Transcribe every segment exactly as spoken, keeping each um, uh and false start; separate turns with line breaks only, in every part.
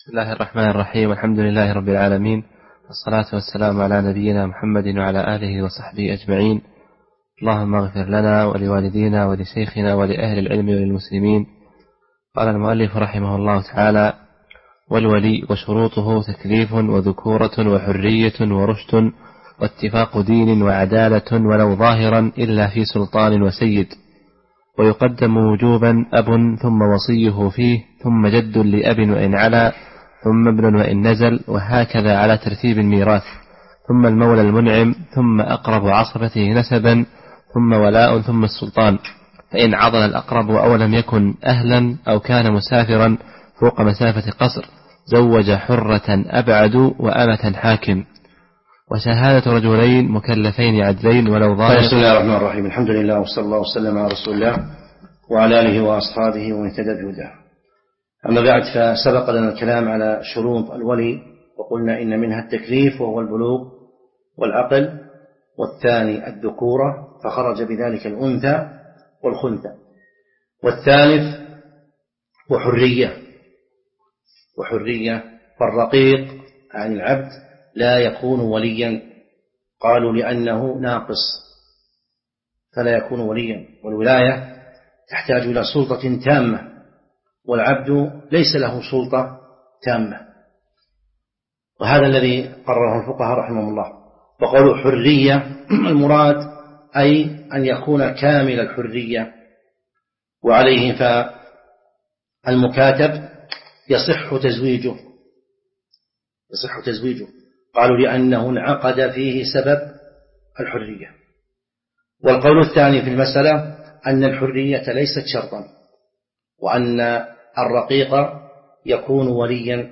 بسم الله الرحمن الرحيم. الحمد لله رب العالمين، والصلاة والسلام على نبينا محمد وعلى آله وصحبه أجمعين. اللهم اغفر لنا ولوالدينا ولشيخنا ولأهل العلم وللمسلمين. قال المؤلف رحمه الله تعالى: والولي وشروطه تكليف وذكورة وحرية ورشد واتفاق دين وعدالة ولو ظاهرا إلا في سلطان وسيد، ويقدم وجوبا أب ثم وصيه فيه، ثم جد لأب وإن علا، ثم ابن وإن نزل، وهكذا على ترتيب الميراث، ثم المولى المنعم، ثم أقرب عصبته نسبا، ثم ولاء، ثم السلطان، فإن عضل الأقرب أو لم يكن أهلا أو كان مسافرا فوق مسافة قصر زوج حرة أبعد وأمة حاكم، وشهادة رجلين مكلفين عدلين ولو ظاهر.
بسم الله الرحمن الرحيم. الحمد لله وصلى الله وسلم على رسول الله وعلى آله وأصحابه ومن اهتدى بهداه. أما بعد، فسبق لنا الكلام على شروط الولي، وقلنا إن منها التكليف وهو البلوغ والعقل، والثاني الذكورة فخرج بذلك الأنثى والخنثى، والثالث وحرية وحرية فالرقيق عن العبد لا يكون وليا، قالوا لأنه ناقص فلا يكون وليا، والولاية تحتاج إلى سلطة تامة، والعبد ليس له سلطة تامة، وهذا الذي قرره الفقهاء رحمهم الله. وقالوا حرية المراد أي أن يكون كامل الحرية، وعليه فالمكاتب يصح تزويجه يصح تزويجه قالوا لأنه انعقد فيه سبب الحرية. والقول الثاني في المسألة أن الحرية ليست شرطا، وأن الرقيق يكون وليا،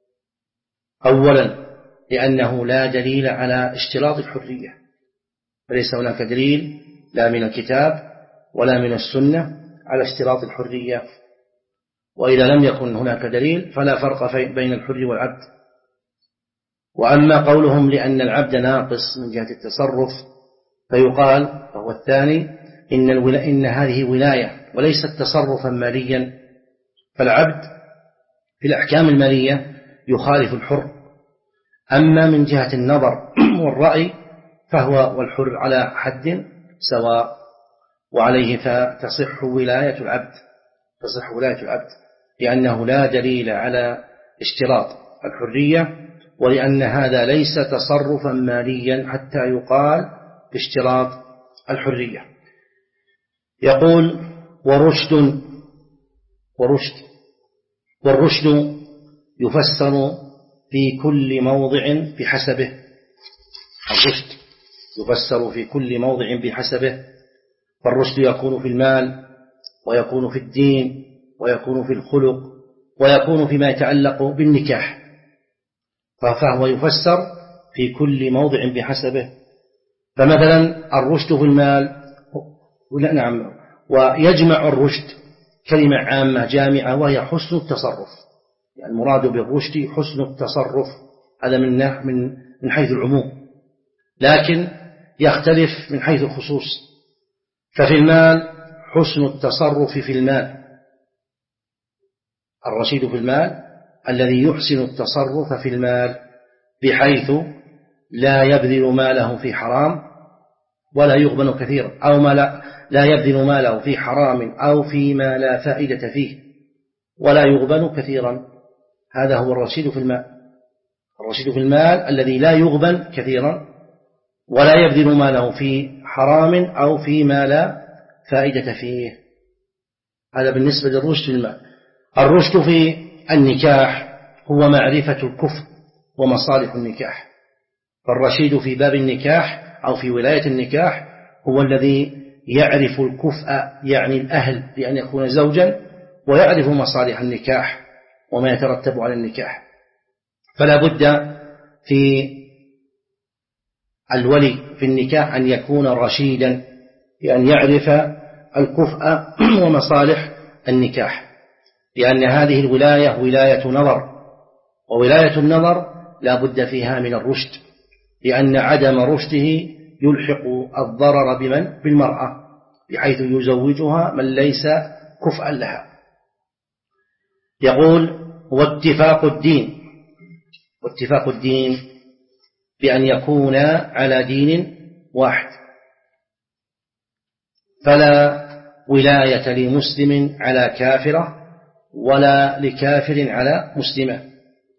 أولا لأنه لا دليل على اشتراط الحرية، فليس هناك دليل لا من الكتاب ولا من السنة على اشتراط الحرية، وإذا لم يكن هناك دليل فلا فرق بين الحر والعبد. وأما قولهم لأن العبد ناقص من جهة التصرف فيقال، وهو الثاني، إن, الولا... إن هذه ولاية وليست تصرفا ماليا، فالعبد في الأحكام المالية يخالف الحر. أما من جهة النظر والرأي فهو والحر على حد سواء، وعليه فتصح ولاية العبد تصح ولاية العبد لأنه لا دليل على اشتراط الحرية، ولأن هذا ليس تصرفا ماليا حتى يقال باشتراط الحرية. يقول ورشد ورشد والرشد يفسر في كل موضع بحسبه الرشد يفسر في كل موضع بحسبه فالرشد يكون في المال، ويكون في الدين، ويكون في الخلق، ويكون فيما يتعلق بالنكاح، فهو يفسر في كل موضع بحسبه. فمثلا الرشد في المال، نعم، ويجمع الرشد كلمة عامة جامعة وهي حسن التصرف، يعني المراد بالرشد حسن التصرف، هذا من من من حيث العموم، لكن يختلف من حيث الخصوص. ففي المال حسن التصرف في المال، الرشيد في المال الذي يحسن التصرف في المال بحيث لا يبذل ماله في حرام ولا يغبن كثيرا، أو ما لا, لا يبذل ماله في حرام أو فيما لا فائدة فيه ولا يغبن كثيرا. هذا هو الرشيد في المال، الرشيد في المال الذي لا يغبن كثيرا ولا يبذل ماله في حرام أو فيما لا فائدة فيه. هذا بالنسبة للرشد في المال. الرشد في النكاح هو معرفة الكفء ومصالح النكاح، فالرشيد في باب النكاح أو في ولاية النكاح هو الذي يعرف الكفء، يعني الأهل لأن يكون زوجا، ويعرف مصالح النكاح وما يترتب على النكاح. فلا بد في الولي في النكاح أن يكون رشيدا، بأن يعرف الكفء ومصالح النكاح، لأن هذه الولاية ولاية نظر، وولاية النظر لا بد فيها من الرشد، لأن عدم رشده يلحق الضرر بمن؟ بالمرأة، بحيث يزوجها من ليس كفءا لها. يقول واتفاق الدين، واتفاق الدين بأن يكون على دين واحد، فلا ولاية لمسلم على كافرة ولا لكافر على مسلمة،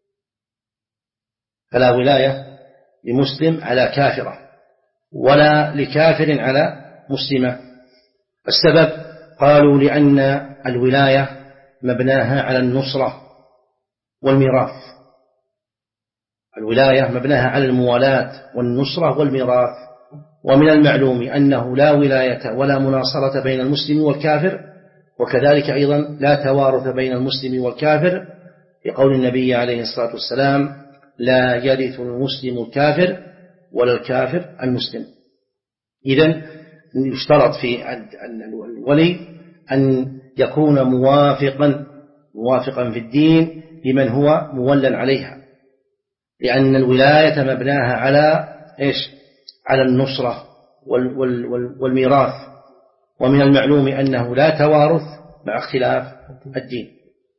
فلا ولاية لمسلم على كافرة ولا لكافر على مسلمة. السبب قالوا لأن الولاية مبناها على النصرة والميراث، الولاية مبناها على الموالاة والنصرة والميراث، ومن المعلوم أنه لا ولاية ولا مناصرة بين المسلم والكافر، وكذلك أيضا لا توارث بين المسلم والكافر، لقول النبي عليه الصلاة والسلام: لا يرث المسلم الكافر ولا الكافر المسلم. إذن يشترط في الولي أن يكون موافقا موافقا في الدين لمن هو مولا عليها، لأن الولاية مبناها على إيش؟ على النصرة والميراث، ومن المعلوم أنه لا توارث مع اختلاف الدين.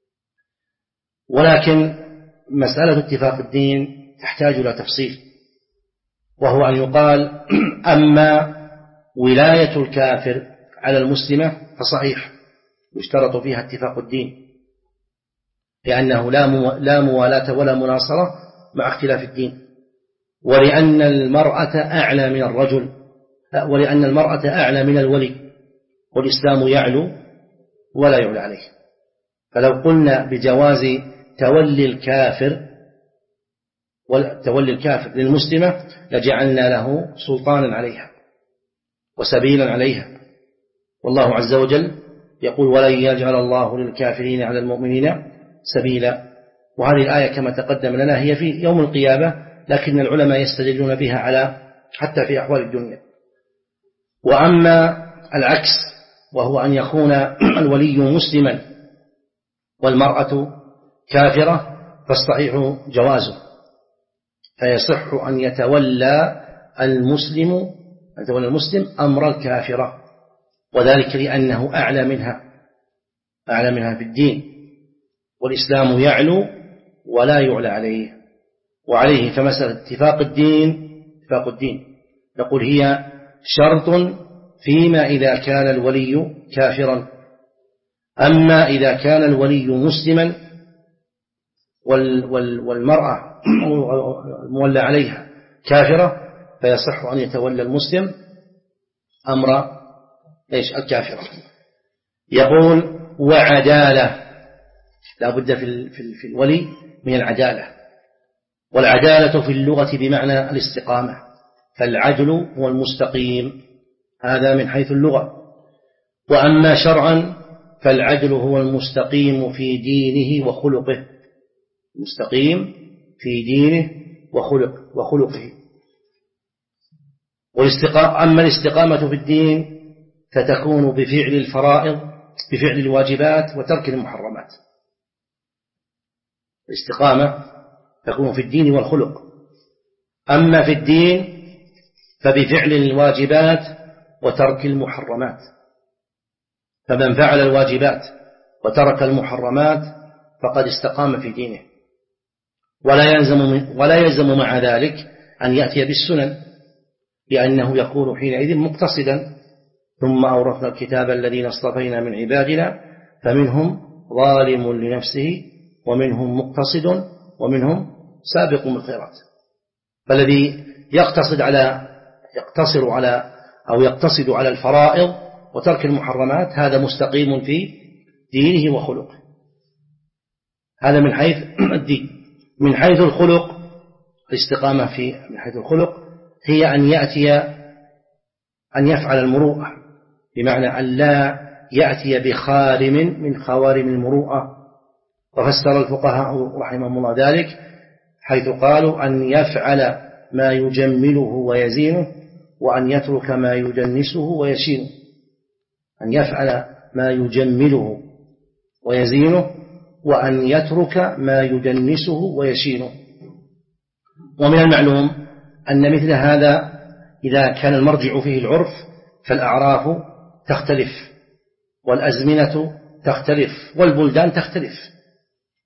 ولكن مسألة اتفاق الدين تحتاج إلى تفصيل، وهو أن يقال: أما ولاية الكافر على المسلمة فصحيح يشترط فيها اتفاق الدين، لأنه لا موالاة ولا مناصرة مع اختلاف الدين، ولأن المرأة أعلى من الرجل، ولأن المرأة أعلى من الولي، والإسلام يعلو ولا يعلى عليه. فلو قلنا بجواز تولي الكافر تولي الكافر للمسلمة لجعلنا له سلطانا عليها وسبيلا عليها، والله عز وجل يقول: ولن يجعل الله للكافرين على المؤمنين سبيلا. وهذه الآية كما تقدم لنا هي في يوم القيامة، لكن العلماء يستدلون بها على حتى في أحوال الدنيا. وأما العكس، وهو أن يكون الولي مسلما والمرأة كافرة، فالصحيح جوازه، فيصح أن يتولى المسلم أن يتولى المسلم أمر الكافرة، وذلك لأنه أعلى منها أعلى منها في الدين، والإسلام يعلو ولا يعلى عليه. وعليه فمسألة اتفاق الدين اتفاق الدين نقول هي شرط فيما إذا كان الولي كافرا. أما إذا كان الولي مسلما والمرأة المولى عليها كافرة، فيصح أن يتولى المسلم أمر إيش؟ الكافرة. يقول: وعدالة، لا بد في في الولي من العدالة، والعدالة في اللغة بمعنى الاستقامة، فالعدل هو المستقيم، هذا من حيث اللغة. وأما شرعا فالعدل هو المستقيم في دينه وخلقه، مستقيم في دينه وخلق وخلقه. أما الاستقامة في الدين فتكون بفعل الفرائض بفعل الواجبات وترك المحرمات. الاستقامة تكون في الدين والخلق. أما في الدين فبفعل الواجبات وترك المحرمات، فمن فعل الواجبات وترك المحرمات فقد استقام في دينه، ولا يلزم ولا يلزم مع ذلك أن يأتي بالسنن، لأنه يكون حينئذ مقتصدا. ثم أورثنا الكتاب الذين اصطفينا من عبادنا فمنهم ظالم لنفسه ومنهم مقتصد ومنهم سابق بالخيرات. فالذي يقتصد على يقتصر على أو يقتصد على الفرائض وترك المحرمات هذا مستقيم في دينه وخلقه. هذا من حيث الدين. من حيث الخلق، الاستقامة في من حيث الخلق هي أن يأتي أن يفعل المروءة، بمعنى أن لا يأتي بخارم من خوارم المروءة. وفسر الفقهاء رحمهم الله ذلك حيث قالوا أن يفعل ما يجمله ويزينه، وأن يترك ما يدنسه ويشينه. أن يفعل ما يجمله ويزينه، وأن يترك ما يدنسه ويشينه. ومن المعلوم أن مثل هذا إذا كان المرجع فيه العرف فالأعراف تختلف، والأزمنة تختلف، والبلدان تختلف.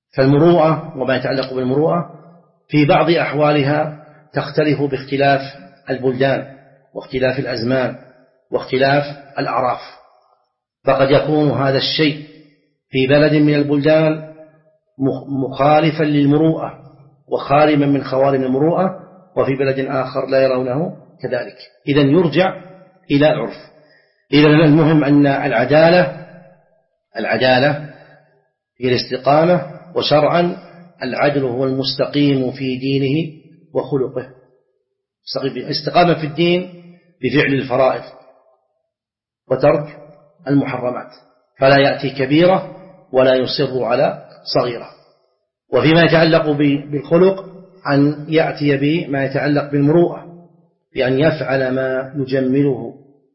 فالمروءة وما يتعلق بالمروءة في بعض أحوالها تختلف باختلاف البلدان واختلاف الأزمان واختلاف الأعراف، فقد يكون هذا الشيء في بلد من البلدان مخالفا للمروءة وخارما من خوارم المروءة، وفي بلد آخر لا يرونه كذلك. إذن يرجع إلى العرف. إذن المهم أن العدالة العدالة هي الاستقامة، وشرعا العدل هو المستقيم في دينه وخلقه. استقامة في الدين بفعل الفرائض وترك المحرمات، فلا يأتي كبيرة ولا يصر على صغيرة. وفيما يتعلق بالخلق أن يأتي بما يتعلق بالمروءة، بأن يفعل ما يجمله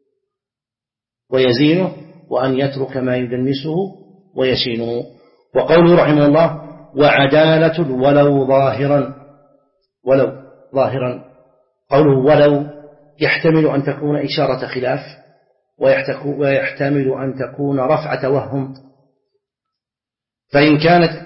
ويزينه، وأن يترك ما يدنسه ويشينه. وقوله رحمه الله وعدالة ولو ظاهرا، ولو ظاهرا، قوله ولو يحتمل أن تكون إشارة خلاف، ويحتمل أن تكون رفع توهم. فإن كانت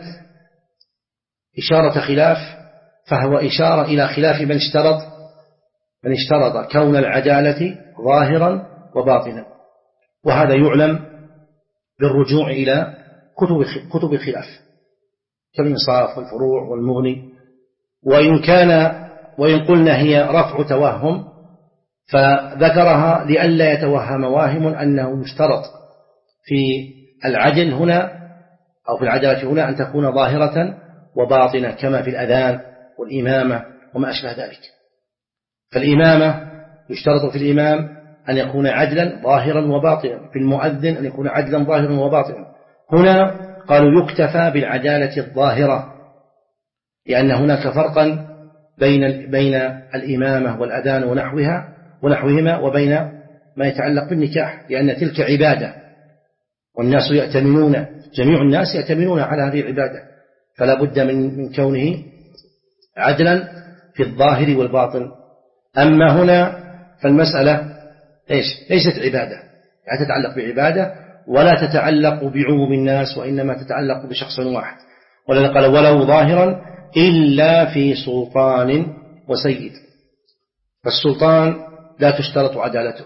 إشارة خلاف فهو إشارة إلى خلاف من اشترط من اشترط كون العدالة ظاهرا وباطنا، وهذا يعلم بالرجوع إلى كتب كتب الخلاف كالإنصاف والفروع والمغني. وإن كان وإن قلنا هي رفع توهم فذكرها لئلا يتوهم واهم أنه يشترط في العدل هنا أو في العدالة هنا أن تكون ظاهرة وباطنة، كما في الأذان والإمامة وما أشبه ذلك. فالإمامة يشترط في الإمام أن يكون عدلا ظاهرا وباطنا، في المؤذن أن يكون عدلا ظاهرا وباطنا. هنا قالوا يكتفى بالعدالة الظاهرة، لأن هناك فرقا بين بين الإمامة والأذان ونحوها ونحوهما وبين ما يتعلق بالنكاح، لأن تلك عبادة والناس يأتمنون، جميع الناس يأتمنون على هذه العبادة، فلا بد من من كونه عدلا في الظاهر والباطن. أما هنا فالمسألة إيش؟ ليست عبادة، لا تتعلق بعبادة ولا تتعلق بعموم الناس، وإنما تتعلق بشخص واحد. ولذا قال ولو ظاهرا إلا في سلطان وسيد، فالسلطان لا تشترط عدالته،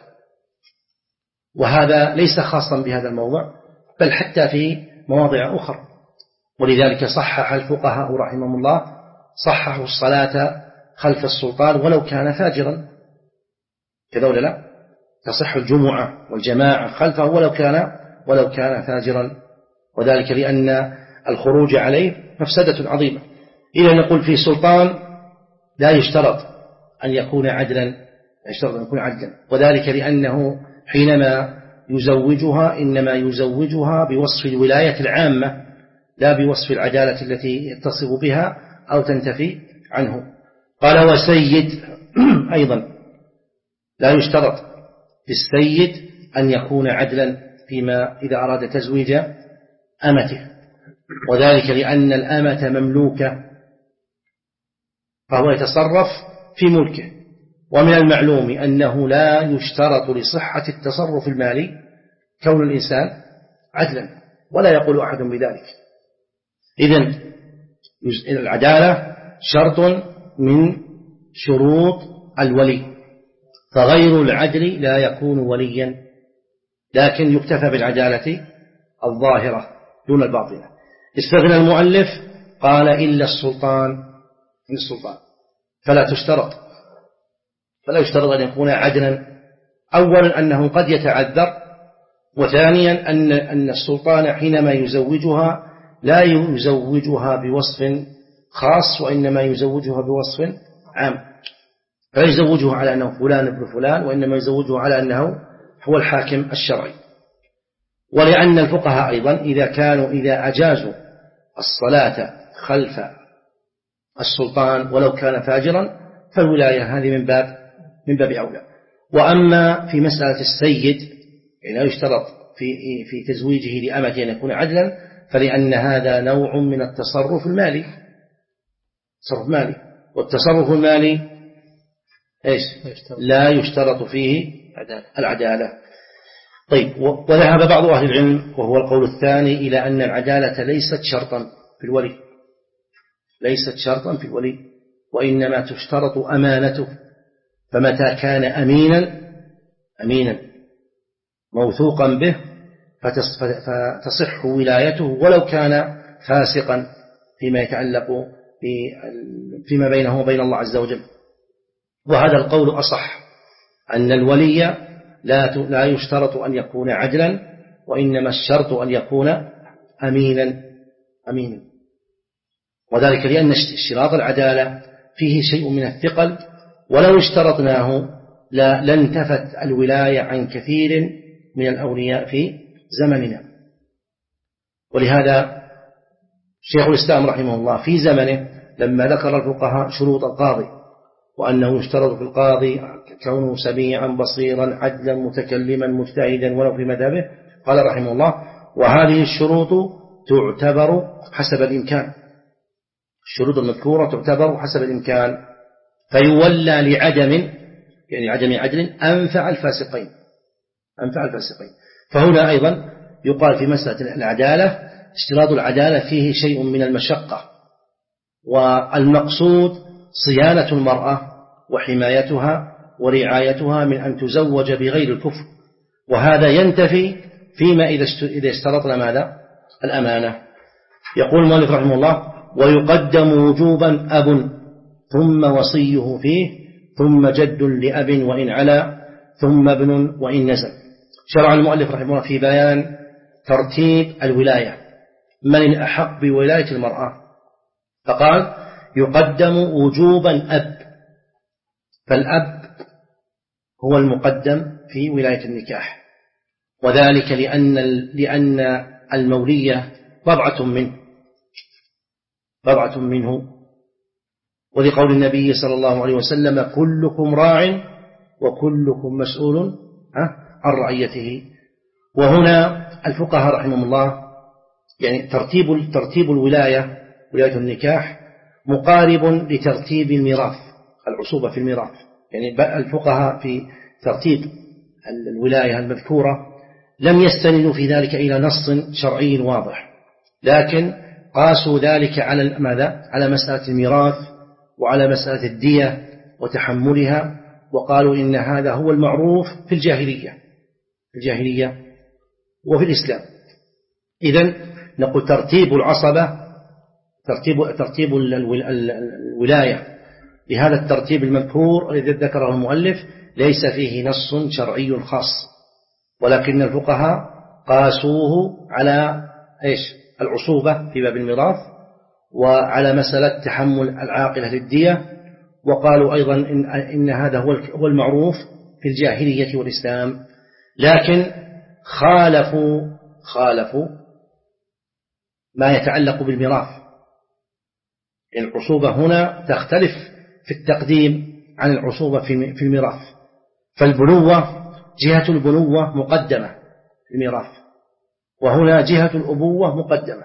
وهذا ليس خاصا بهذا الموضع بل حتى في مواضع أخرى. ولذلك صحح الفقهاء رحمهم الله صححوا الصلاة خلف السلطان ولو كان فاجرا، كذا ولا لا؟ تصح الجمعة والجماعة خلفه ولو كان ولو كان فاجرا، وذلك لأن الخروج عليه مفسدة عظيمة. إذا نقول في سلطان لا يشترط أن يكون عدلا، يشترط أن يكون عدلا، وذلك لأنه حينما يزوجها إنما يزوجها بوصف الولاية العامة لا بوصف العدالة التي يتصف بها أو تنتفي عنه. قال وسيد أيضا لا يشترط في السيد أن يكون عدلا فيما إذا أراد تزويج أمته، وذلك لأن الأمة مملوكة فهو يتصرف في ملكه. ومن المعلوم أنه لا يشترط لصحة التصرف المالي كون الإنسان عدلا، ولا يقول أحد بذلك. إذن العدالة شرط من شروط الولي، فغير العدل لا يكون وليا، لكن يكتفى بالعدالة الظاهرة دون الباطنة. استثنى المؤلف قال إلا السلطان من السلطان، فلا تشترط فلا يشترط أن يكون عدلا. أولا أنه قد يتعذر، وثانيا أن أن السلطان حينما يزوجها لا يزوجها بوصف خاص وإنما يزوجها بوصف عام، فلا يزوجها على أنه فلان ابن فلان، وإنما يزوجها على أنه هو الحاكم الشرعي. ولأن الفقهاء أيضا إذا كانوا إذا أجازوا الصلاة خلف السلطان ولو كان فاجرا فالولاية هذه من باب من باب أولى. وأما في مسألة السيد يعني لا يشترط في في تزويجه لأمة أن يكون عدلا، فلأن هذا نوع من التصرف المالي، تصرف مالي، والتصرف المالي إيش؟ لا يشترط فيه العدالة. طيب، وذهب بعض أهل العلم وهو القول الثاني إلى أن العدالة ليست شرطا في الولي، ليست شرطا في الولي، وإنما تشترط أمانته، فمتى كان أمينا أمينا موثوقا به فتصح ولايته ولو كان فاسقا فيما يتعلق فيما بينه وبين الله عز وجل. وهذا القول أصح، أن الولي لا لا يشترط أن يكون عدلا، وإنما الشرط أن يكون أمينا أمينا وذلك لأن اشتراط العدالة فيه شيء من الثقل، ولو اشترطناه لانتفت الولاية عن كثير من الأولياء في زمننا. ولهذا شيخ الإسلام رحمه الله في زمنه لما ذكر الفقهاء شروط القاضي، وأنه يشترط في القاضي كونه سميعا بصيرا عدلا متكلما مجتهدا ولو في مذهبه، قال رحمه الله: وهذه الشروط تعتبر حسب الإمكان، الشروط المذكورة تعتبر حسب الإمكان، فيولى لعدم يعني عدم عدل أنفع الفاسقين أنفع الفاسقين. فهنا أيضا يقال في مسألة العدالة اشتراط العدالة فيه شيء من المشقة، والمقصود صيانة المرأة وحمايتها ورعايتها من أن تزوج بغير الكفر، وهذا ينتفي فيما إذا اشترطنا ماذا؟ الأمانة. يقول المؤلف رحمه الله: ويقدم وجوبا أب ثم وصيه فيه ثم جد لأب وإن علا ثم ابن وإن نزل. شرع المؤلف رحمه الله في بيان ترتيب الولاية، من الأحق بولاية المرأة، فقال: يقدم وجوبا أب، فالأب هو المقدم في ولاية النكاح، وذلك لأن لأن المولية بضعة منه بضعة منه ولقول النبي صلى الله عليه وسلم: كلكم راع وكلكم مسؤول عن رعيته. وهنا الفقهاء رحمهم الله يعني ترتيب ترتيب الولاية ولاية النكاح مقارب لترتيب الميراث، العصوبة في الميراث. يعني الفقهاء في ترتيب الولاية المذكورة لم يستندوا في ذلك إلى نص شرعي واضح، لكن قاسوا ذلك على ماذا؟ على مسألة الميراث وعلى مسألة الدية وتحملها، وقالوا إن هذا هو المعروف في الجاهلية في الجاهلية وفي الإسلام. إذن نقول ترتيب العصبة ترتيب ترتيب الولاية بهذا الترتيب المذكور الذي ذكره المؤلف ليس فيه نص شرعي خاص، ولكن الفقهاء قاسوه على إيش؟ العصوبة في باب الميراث، وعلى مسألة تحمل العاقلة للدية، وقالوا أيضا إن, إن هذا هو المعروف في الجاهلية والإسلام، لكن خالفوا خالفوا ما يتعلق بالميراث. يعني العصوبة هنا تختلف في التقديم عن العصوبة في الميراث، فالبنوة جهة البنوة مقدمة في الميراث، وهنا جهة الأبوة مقدمة،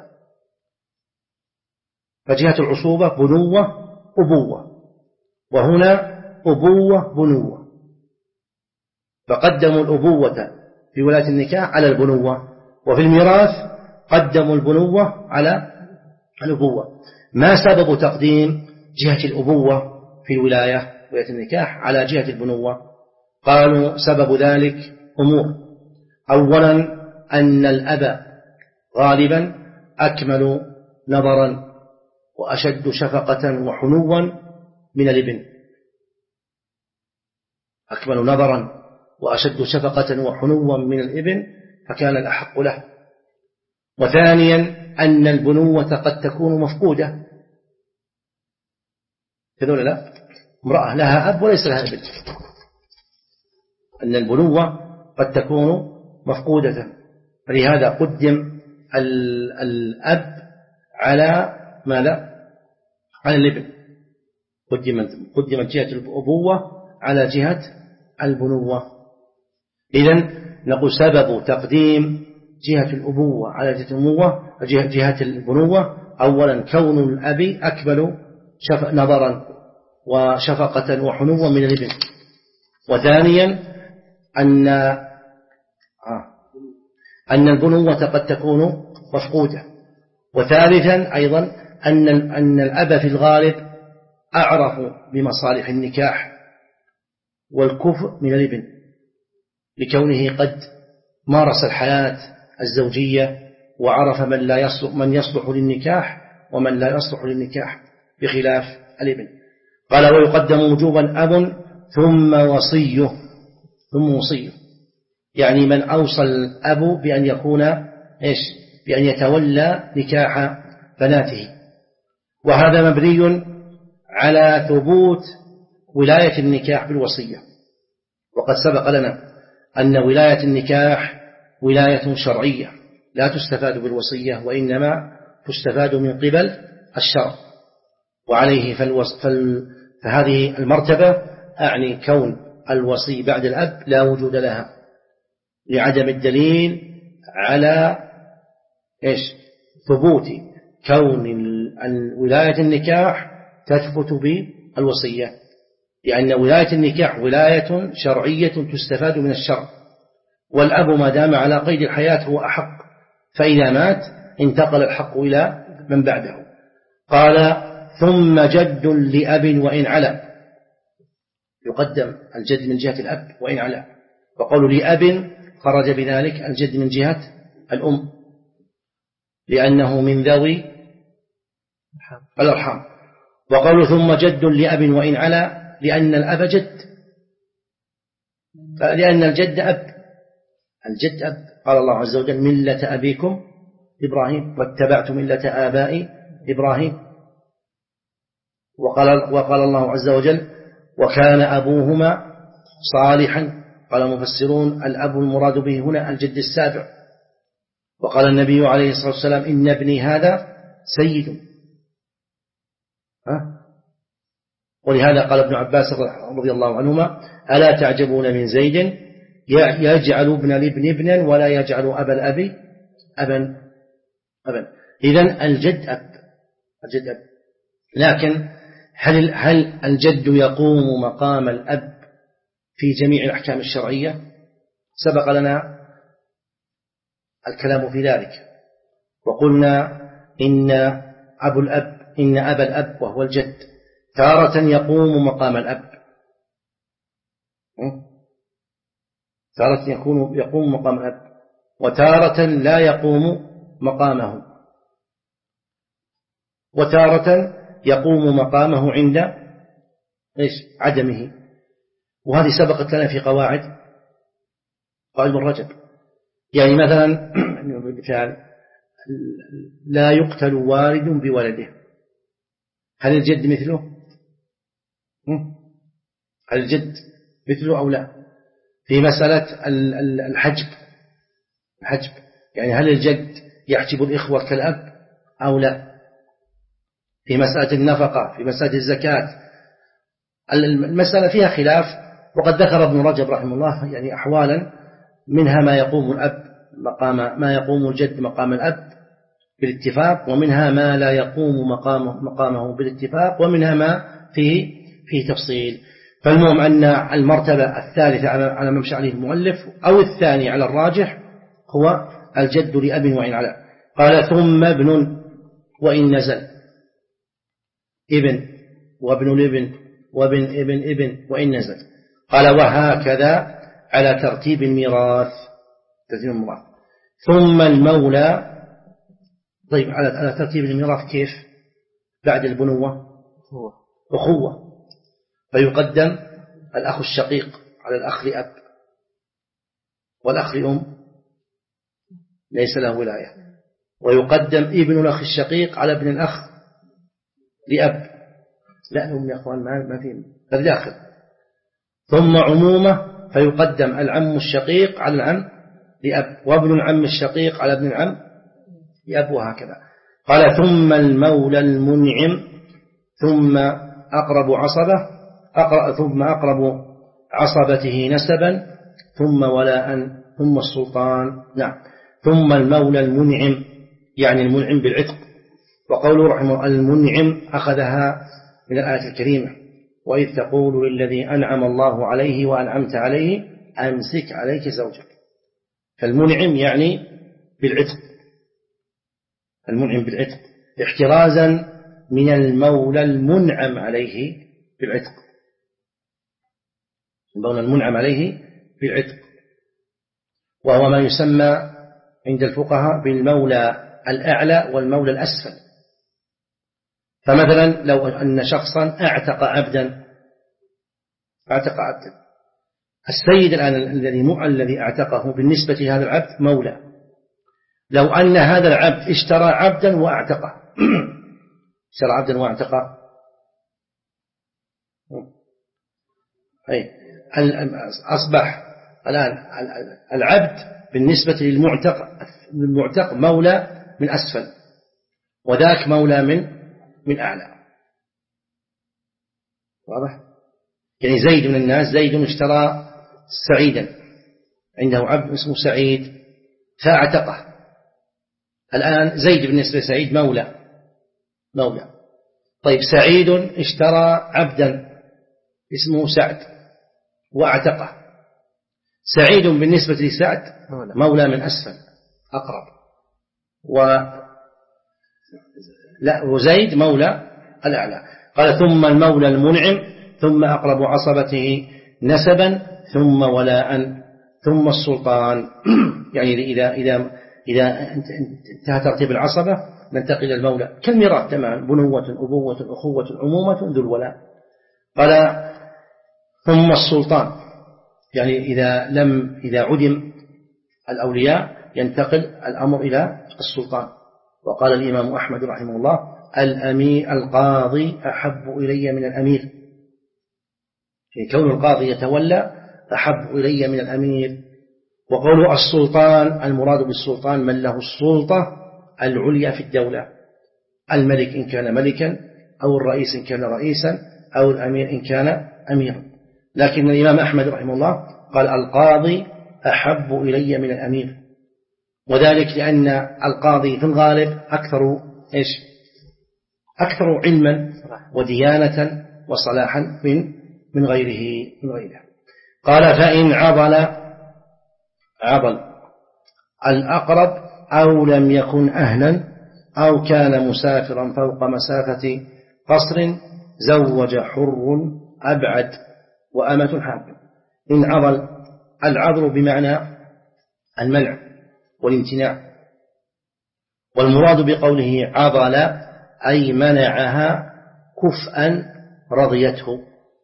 فجهة العصوبة بنوة أبوة، وهنا أبوة بنوة، فقدموا الأبوة في ولاية النكاح على البنوة، وفي الميراث قدموا البنوة على الأبوة. ما سبب تقديم جهة الأبوة في ولاية ولاية النكاح على جهة البنوة؟ قالوا سبب ذلك أمور: أولا أن الأب غالبا أكمل نظرا وأشد شفقة وحنوا من الابن، أكمل نظرا وأشد شفقة وحنوا من الابن فكان الأحق له. وثانيا أن البنوة قد تكون مفقودة، كذولا لا امرأة لها أب وليس لها ابن، أن البنوة قد تكون مفقودة، فلهذا قدم الأب على ماذا؟ على الابن، قدمت قدمت جهة الأبوة على جهة البنوة. إذن نقول سبب تقديم جهة الأبوة على جهة الأبوة جهة البنوة: أولا كون الأب أكمل نظرا وشفقة وحنوا من الابن، وثانيا أن أن البنوة قد تكون مفقودة، وثالثا أيضا أن أن الأب في الغالب أعرف بمصالح النكاح والكفء من الابن، لكونه قد مارس الحياة الزوجية وعرف من لا يصلح من يصلح للنكاح ومن لا يصلح للنكاح بخلاف الابن. قال ويقدم وجوبا أب ثم وصيه، ثم وصيه يعني من أوصى الأب بأن يكون إيش بأن يتولى نكاح بناته، وهذا مبني على ثبوت ولاية النكاح بالوصية. وقد سبق لنا أن ولاية النكاح ولاية شرعية لا تستفاد بالوصية، وإنما تستفاد من قبل الشرع، وعليه فالوص... فال... فهذه المرتبة أعني كون الوصي بعد الأب لا وجود لها لعدم الدليل على إيش ثبوت كون ولاية النكاح تثبت بالوصية، لأن ولاية النكاح ولاية شرعية تستفاد من الشرع، والأب ما دام على قيد الحياة هو أحق، فإذا مات انتقل الحق إلى من بعده. قال ثم جد لأب وإن علا، يقدم الجد من جهة الأب وإن علا، وقالوا لأب خرج بذلك الجد من جهة الأم لأنه من ذوي الأرحام. وقالوا ثم جد لأب وإن علا لأن الأب جد، لأن الجد أب، الجد أب. قال الله عز وجل ملة أبيكم إبراهيم واتبعت ملة آباء إبراهيم. وقال, وقال الله عز وجل وكان أبوهما صالحا. قال المفسرون الأب المراد به هنا الجد السابع. وقال النبي عليه الصلاة والسلام إن ابني هذا سيد. ها؟ ولهذا قال ابن عباس رضي الله عنهما ألا تعجبون من زيد يجعل ابن الابن ابنا ولا يجعل أبا الأب أبا أبا. إذن الجد أب، الجد أب. لكن هل هل الجد يقوم مقام الأب في جميع الأحكام الشرعية؟ سبق لنا الكلام في ذلك، وقلنا إن أبو الأب إن أبا الأب وهو الجد تارة يقوم مقام الأب، تارة يكون يقوم مقام الأب، وتارة لا يقوم مقامه، وتارة يقوم مقامه عند إيش عدمه. وهذه سبقت لنا في قواعد قواعد الرجب. يعني مثلا مثال لا يقتل والد بولده، هل الجد مثله؟ هل الجد مثله أو لا؟ في مسألة الحجب، الحجب يعني هل الجد يحجب الإخوة كالأب أو لا؟ في مسألة النفقة، في مسألة الزكاة، المسألة فيها خلاف. وقد ذكر ابن رجب رحمه الله يعني أحوالا منها ما يقوم الأب مقام ما يقوم الجد مقام الأب بالاتفاق، ومنها ما لا يقوم مقامه مقامه بالاتفاق، ومنها ما فيه فيه تفصيل. فالمهم أن المرتبة الثالثة على ما مشى عليه المؤلف أو الثاني على الراجح هو الجد لأب وإن علا. قال ثم ابن وإن نزل، ابن وابن الابن وابن ابن ابن وإن نزل. قال وهكذا على ترتيب الميراث، ترتيب الميراث. ثم المولى، طيب على ترتيب الميراث كيف؟ بعد البنوة أخوة، فيقدم الأخ الشقيق على الأخ لأب، والأخ لأم ليس له ولاية، ويقدم ابن الأخ الشقيق على ابن الأخ لأب، لا هم يا أخوان ما فيهم الداخل. ثم عمومة فيقدم العم الشقيق على العم لأب، وابن العم الشقيق على ابن العم لأب، وهكذا. قال ثم المولى المنعم، ثم أقرب عصبة أقرب ثم أقرب عصبته نسبا، ثم ولاء، ثم السلطان. نعم. ثم المولى المنعم يعني المنعم بالعتق. وقوله رحمه المنعم أخذها من الآية الكريمة وإذ تقول للذي أنعم الله عليه وأنعمت عليه أمسك عليك زوجك. فالمنعم يعني بالعتق، المنعم بالعتق احترازا من المولى المنعم عليه بالعتق، المولى المنعم عليه بالعتق، وهو ما يسمى عند الفقهاء بالمولى الأعلى والمولى الأسفل. فمثلا لو أن شخصا أعتق عبدا أعتق عبدا السيد الآن الذي الذي أعتقه بالنسبة لهذا العبد مولى. لو أن هذا العبد اشترى عبدا وأعتقه اشترى عبدا وأعتقه أي أصبح الآن العبد بالنسبة للمعتق المعتق مولى من أسفل، وذاك مولى من من أعلى. واضح؟ يعني زيد من الناس، زيد اشترى سعيدا، عنده عبد اسمه سعيد فاعتقه. الآن زيد بالنسبة لسعيد مولى مولى. طيب سعيد اشترى عبدا اسمه سعد واعتقه، سعيد بالنسبة لسعد مولى من أسفل أقرب، و لا وزيد مولى الأعلى. قال ثم المولى المنعم، ثم أقرب عصبته نسبا، ثم ولاء، ثم السلطان. يعني إذا إذا إذا انتهى ترتيب العصبة ننتقل إلى المولى كالميراث تمام، بنوة أبوة أخوة عمومة ذو الولاء. قال ثم السلطان، يعني إذا لم إذا عدم الأولياء ينتقل الأمر إلى السلطان. وقال الإمام أحمد رحمه الله الأمير القاضي أحب إلي من الأمير، يعني كون القاضي يتولى أحب إلي من الأمير. وقوله السلطان المراد بالسلطان من له السلطة العليا في الدولة، الملك إن كان ملكا، أو الرئيس إن كان رئيسا، أو الأمير إن كان أميرا. لكن الإمام أحمد رحمه الله قال القاضي أحب إلي من الأمير، وذلك لأن القاضي في الغالب أكثر إيش؟ أكثر علما وديانة وصلاحا من من غيره من غيره. قال فإن عضل عضل الأقرب أو لم يكن أهلا أو كان مسافرا فوق مسافة قصر زوج حر أبعد وأمة حاكم. إن عضل، العضل بمعنى المنع والامتناع، والمراد بقوله عضل أي منعها كفءا رضيته.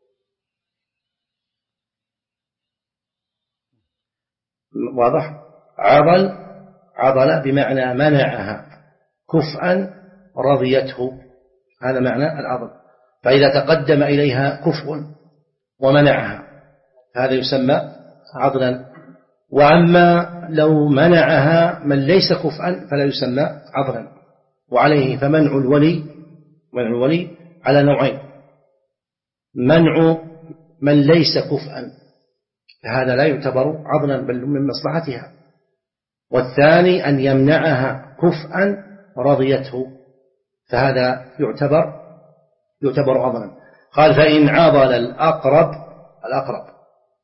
واضح؟ عضل عضل بمعنى منعها كفءا رضيته، هذا معنى العضل. فإذا تقدم إليها كفء ومنعها هذا يسمى عضلا. وأما لو منعها من ليس كفءا فلا يسمى عضلا. وعليه فمنع الولي منع الولي على نوعين: منع من ليس كفءا هذا لا يعتبر عضلا بل من مصلحتها، والثاني أن يمنعها كفءا رضيته فهذا يعتبر يعتبر عضلا. قال فإن عضل الأقرب الأقرب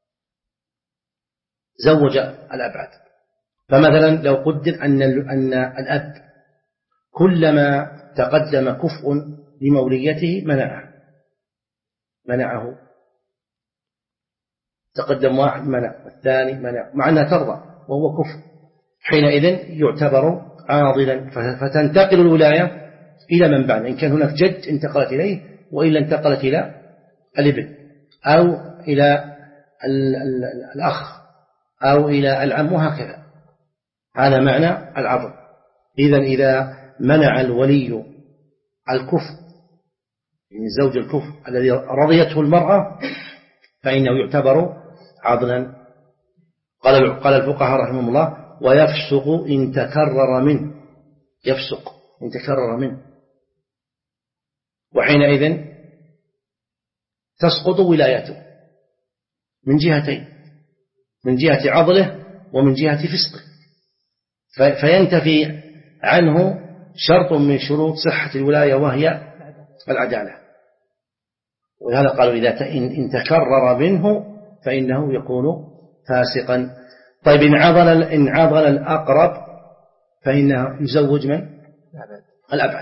زوج الأبعد. فمثلا لو قدر أن أن الأب كلما تقدم كفء لموليته منعه منعه تقدم واحد منع الثاني منع، مع أنها ترضى وهو كفء، حينئذ يعتبر عاضلا. فتنتقل الولاية إلى من بعد، إن كان هناك جد انتقلت إليه، وإلا انتقلت إلى الابن أو إلى الأخ أو إلى العم وهكذا. هذا معنى العضل. إذن إذا منع الولي الكفء من زوج الكفء الذي رضيته المرأة فإنه يعتبر عضلا. قال قال الفقهاء رحمهم الله ويفسق إن تكرر منه، يفسق إن تكرر منه، وحينئذ تسقط ولايته من جهتين، من جهة عضله ومن جهة فسقه، فينتفي عنه شرط من شروط صحة الولاية وهي العدالة. ولهذا قالوا إذا إن تكرر منه فإنه يكون فاسقا. طيب إن عضل إن عضل الأقرب فإنه يزوج من الأبعد.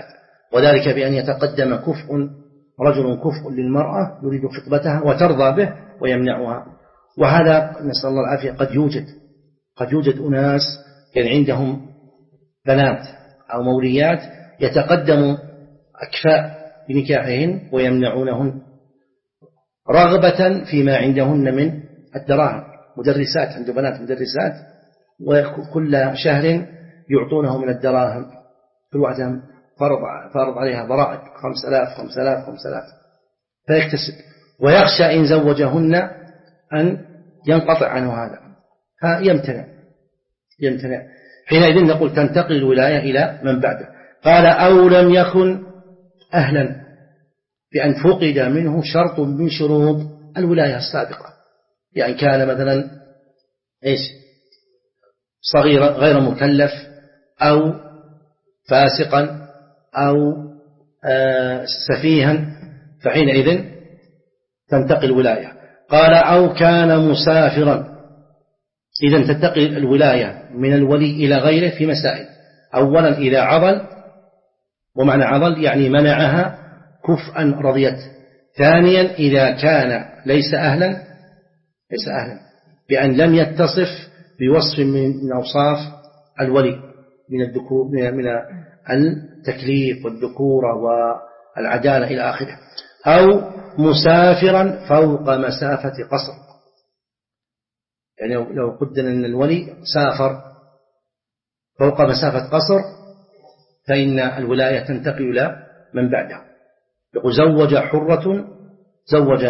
وذلك بأن يتقدم كفء رجل كفء للمرأة يريد خطبتها وترضى به ويمنعها. وهذا نسأل الله العافية قد يوجد قد يوجد أناس يعني عندهم بنات أو موليات يتقدم أكفاء بنكاحهن ويمنعونهن رغبة فيما عندهن من الدراهم. مدرسات، عنده بنات مدرسات وكل شهر يعطونه من الدراهم، كل واحدة فرض, فرض عليها ضرائب خمس آلاف خمس آلاف خمس آلاف فيكتسب، ويخشى إن زوجهن أن ينقطع عنه هذا، يمتنع يمتنع حينئذ نقول تنتقل الولاية إلى من بعده. قال أو لم يكن أهلا، بأن فقد منه شرط من شروط الولاية السابقة، يعني كان مثلا إيش صغيرا غير مكلف أو فاسقا أو آه سفيها، فحينئذ تنتقل الولاية. قال أو كان مسافرا، إذا تنتقل الولاية من الولي إلى غيره في مسائل. أولا إذا عضل، ومعنى عضل يعني منعها كفءا رضيت. ثانيا إذا كان ليس أهلا ليس أهلا بأن لم يتصف بوصف من أوصاف الولي من الذكور من التكليف والذكورة والعدالة إلى آخره. أو مسافرا فوق مسافة قصر، يعني لو قدر أن الولي سافر فوق مسافة قصر فإن الولاية تنتقل إلى من بعده. يقول زوج حرة زوج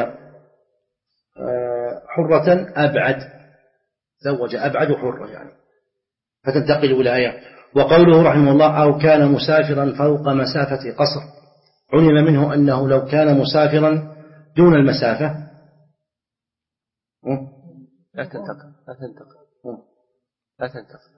حرة أبعد، زوج أبعد حرة يعني فتنتقل الولاية. وقوله رحمه الله أو كان مسافرا فوق مسافة قصر، علم منه أنه لو كان مسافرا دون المسافة
لا تنتقل لا تنتقل لا تنتقل.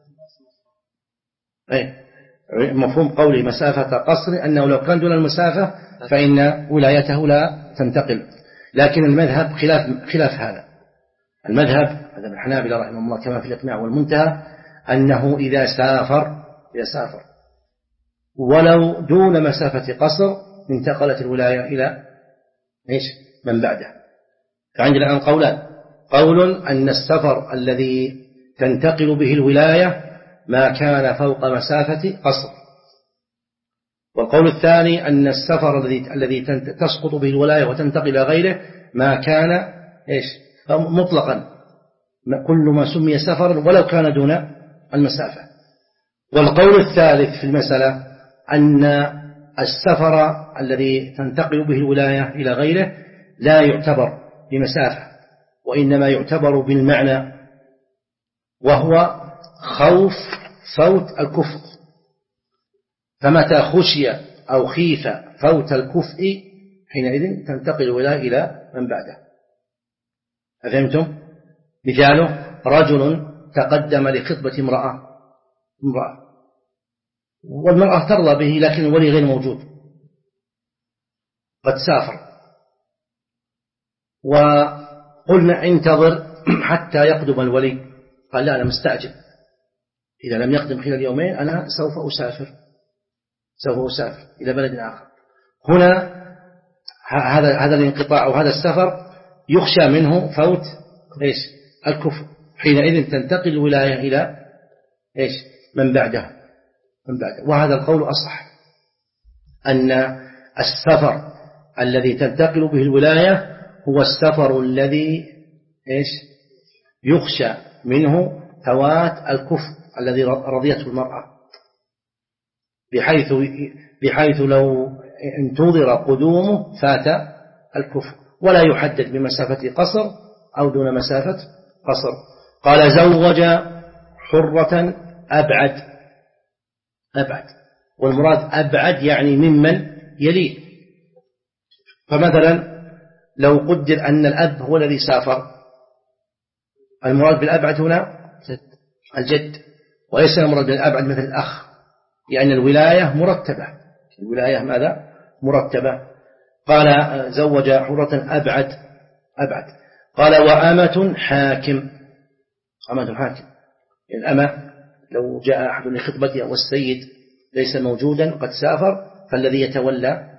أي مفهوم قولي مسافة قصر أنه لو كان دون المسافة فإن ولايته لا تنتقل. لكن المذهب خلاف خلاف هذا. المذهب هذا الحنابلة رحمه الله كما في الإقناع والمنتهى أنه إذا سافر إذا سافر ولو دون مسافة قصر انتقلت الولاية إلى إيش من بعده. فعندنا الآن قولان: قول أن السفر الذي تنتقل به الولاية ما كان فوق مسافة قصر، والقول الثاني أن السفر الذي الذي تسقط به الولاية وتنتقل إلى غيره ما كان إيش مطلقا، كل ما سمي سفرا ولو كان دون المسافة. والقول الثالث في المسألة أن السفر الذي تنتقل به الولاية إلى غيره لا يعتبر بمسافة، وإنما يعتبر بالمعنى، وهو خوف فوت الكفء. فمتى خشي أو خيف فوت الكفء حينئذ تنتقل الولاية إلى من بعده. أفهمتم؟ مثاله: رجل تقدم لخطبة امرأة امرأة والمرأة ترضى به لكن الولي غير موجود، قد سافر، وقلنا انتظر حتى يقدم الولي، قال لا أنا مستعجل، إذا لم يقدم خلال يومين أنا سوف أسافر سوف أسافر إلى بلد آخر. هنا هذا هذا الانقطاع أو هذا السفر يخشى منه فوت إيش الكفر، حينئذ تنتقل الولاية إلى إيش من بعده من بعده. وهذا القول أصح، أن السفر الذي تنتقل به الولاية هو السفر الذي إيش يخشى منه فوات الكفر الذي رضيته المرأة، بحيث بحيث لو انتظر قدومه فات الكفر، ولا يحدد بمسافة قصر أو دون مسافة قصر. قال زوج حرة أبعد أبعد والمراد أبعد يعني ممن يليه. فمثلا لو قدر أن الأب هو الذي سافر، المراد بالأبعد هنا الجد، وليس المراد بالأبعد مثل الأخ، يعني الولاية مرتبة، الولاية ماذا مرتبة. قال زوج حرة أبعد أبعد. قال وأمة حاكم، أمة حاكم الأمة لو جاء أحد لخطبتها والسيد ليس موجودا قد سافر فالذي يتولى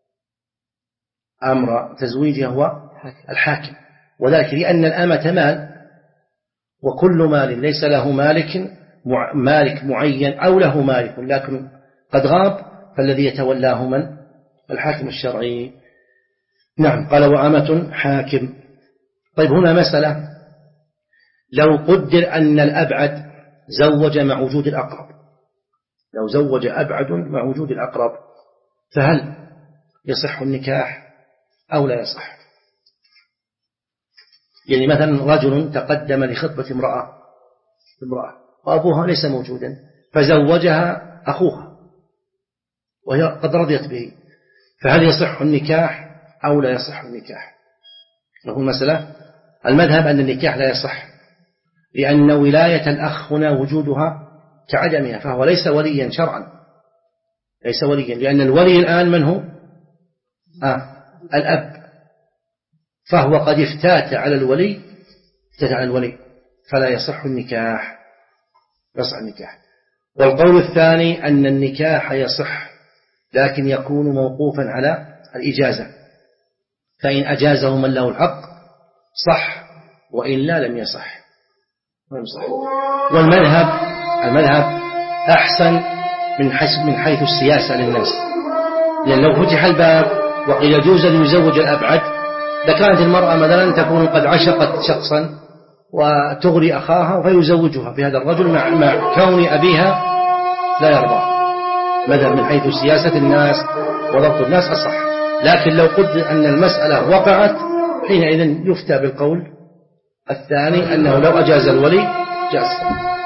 أمر تزويجها هو الحاكم، وذلك لأن الأمة مال، وكل مال ليس له مالك مالك معين أو له مالك لكن قد غاب فالذي يتولاه من؟ الحاكم الشرعي. نعم. قال وأمة حاكم. طيب هنا مسألة، لو قدر أن الأبعد زوج مع وجود الأقرب، لو زوج أبعد مع وجود الأقرب فهل يصح النكاح أو لا يصح؟ يعني مثلا رجل تقدم لخطبة امرأة امرأة وأبوها ليس موجودا فزوجها أخوها وهي قد رضيت به، فهل يصح النكاح أو لا يصح النكاح؟ له المسألة. المذهب أن النكاح لا يصح، لأن ولاية الأخ هنا وجودها كعدمها، فهو ليس وليا شرعا، ليس وليا، لأن الولي الآن من هو؟ آه الأب، فهو قد افتات على الولي افتات على الولي فلا يصح النكاح، يصح النكاح. والقول الثاني أن النكاح يصح لكن يكون موقوفا على الإجازة، فإن أجازه من له الحق صح وإلا لم يصح. والمذهب المذهب أحسن من حيث من حيث السياسة للناس، لأن لو فتح الباب وقيل يجوز أن يزوج الأبعد لكانت المرأة مثلا تكون قد عشقت شخصا وتغري أخاها فيزوجها بهذا الرجل مع, مع كون أبيها لا يرضى. مذهب من حيث سياسة الناس وضبط الناس أصح، لكن لو قدر أن المسألة وقعت حينئذ يفتى بالقول الثاني أنه لو أجاز الولي جاز.